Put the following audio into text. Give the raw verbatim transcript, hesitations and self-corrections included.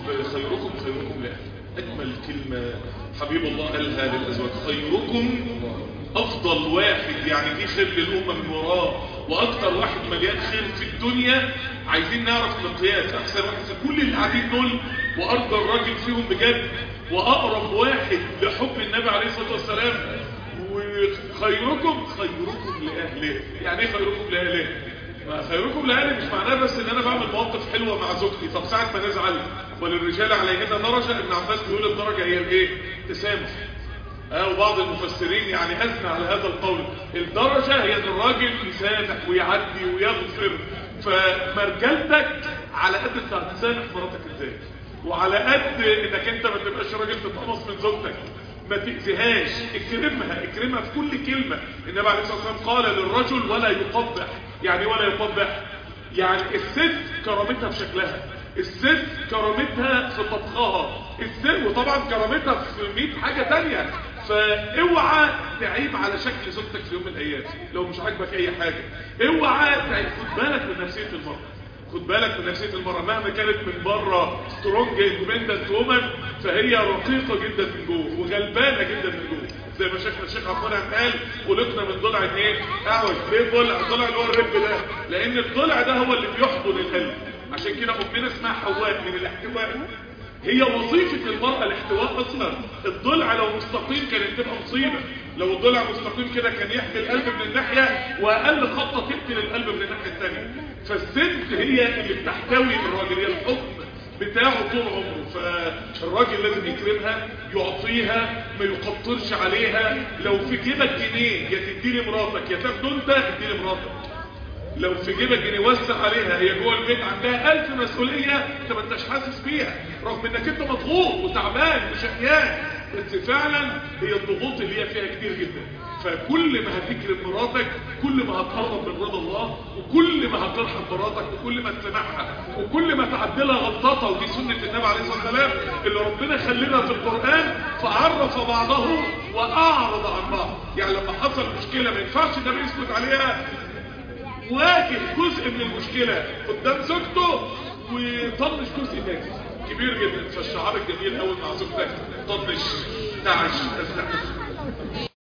خيركم خيركم له. اجمل كلمه حبيب الله قالها للازواج، خيركم افضل واحد يعني في خير للامه من وراه، واكتر واحد مليان خير في الدنيا. عايزين نعرف مقياس احسن واحد في كل اللي قاعدين دول، وارضى الراجل فيهم بجد، واقرب واحد لحب النبي عليه الصلاه والسلام. وخيركم خيركم لاهله. يعني ايه خيركم لاهله؟ خيركم لاهله مش معناه بس ان انا بعمل مواقف حلوه مع زوجتي. طب ساعه ما نزعل وللرجال عليهن درجه، ابن عباس بيقول الدرجه هي الايه؟ تسامح. اه وبعض المفسرين يعني اثنى على هذا القول. الدرجه هي ان الراجل يسامح ويعدي ويغفر. فمرجلتك على قد انت هتسامح مراتك ازاي، وعلى قد انك انت ما تبقاش راجل تتقمص من زوجتك، ما تأذيهاش، اكرمها اكرمها في كل كلمة. النبي عليه الصلاة والسلام قال للرجل ولا يقبح. يعني ولا يقبح؟ يعني الست كرامتها في شكلها، الست كرامتها في طبخها، الست وطبعا كرامتها في مئة حاجة تانية. فاوعى تعيب على شكل زوجتك في يوم من الايام لو مش عاجبك اي حاجة. اوعى تعيب. خد بالك من نفسية المرأة، خد بالك من نفسية المرأة مهما كانت من بره سترونج اندبندنت وومن، فهي رقيقة جدا من جوه وغلبانة جدا من جوه. زي ما شيخنا الشيخ عبد المنعم قال خلقنا من ضلع ايه؟ اعوج. ليه ضلع؟ الضلع اللي هو الرب ده، لان الضلع ده هو اللي بيحضن القلب. عشان كده امنا اسمها حواء من الاحتواء. هي وظيفة المرأة الاحتواء اصلا. الضلع لو مستقيم كانت تبقى مصيبة. لو الضلع مستقيم كده كان يحمي القلب من الناحية، واقل خطة تقتل القلب من الناحية الثانية. فالست هي اللي بتحتوي الراجل، هي الحكم بتاعه طول عمره. فالراجل لازم يكرمها، يعطيها، ما يقطرش عليها. لو في جيبك جنيه يا تدي لي مراتك، يا تاخده انت ادي لي مراتك. لو في جيبك جنيه وسع عليها، هي جوه البيت عندها ألف مسؤولية انت ما انتش حاسس بيها، رغم انك انت مضغوط وتعبان وشقيان، بس فعلا هي الضغوط اللي هي فيها كتير جدا. فكل ما هتكرم مراتك كل ما هتقرب من رضا الله، وكل ما هترحم مراتك، وكل ما تسامحها، وكل ما تعدلها غلطاتها. ودي سنة النبي عليه الصلاة والسلام اللي ربنا خلينا في القرآن، فعرف بعضه وأعرض عن بعض. يعني لما حصل مشكلة ما ينفعش النبي يسكت عليها، واجه جزء من المشكلة قدام زوجته وطنش جزء تاني كبير جدا. فالشعار الجميل قوي مع زوجتك طنش، تعش، تستحق.